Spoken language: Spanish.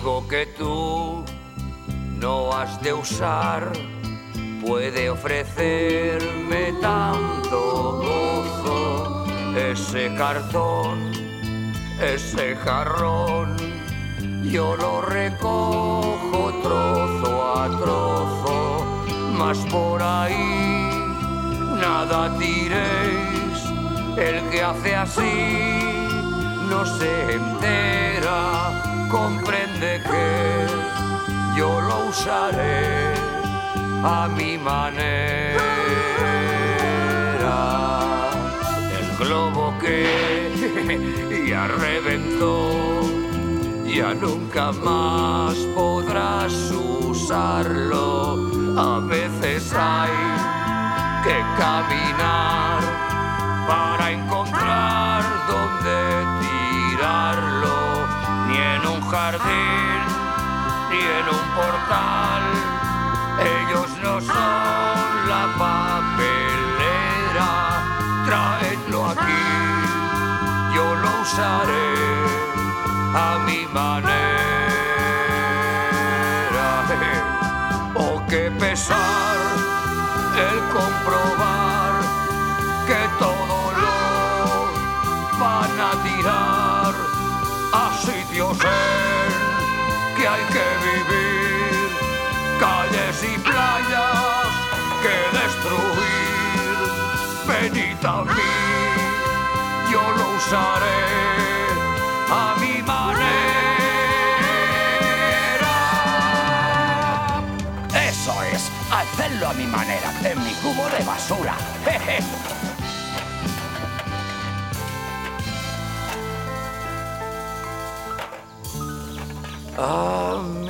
algo que tú no has de usar puede ofrecerme tanto gozo. Ese cartón, ese jarrón, yo lo recojo trozo a trozo, mas por ahí nada tiréis. El que hace así no se entera, comprende que yo lo usaré a mi manera. El globo que ya reventó, ya nunca más podrás usarlo. A veces hay que caminar para encontrar dónde tirarlo. Ni en un jardín, ni en un portal, ellos no son la papelera. Traedlo aquí, yo lo usaré a mi manera. Oh, qué pesar el comprobar que todo lo van a tirar a sitios en que hay que vivir, calles y playas que destruir. Venid a mí, yo lo usaré a mi manera. Eso es, hacedlo a mi manera, en mi cubo de basura. Jeje. A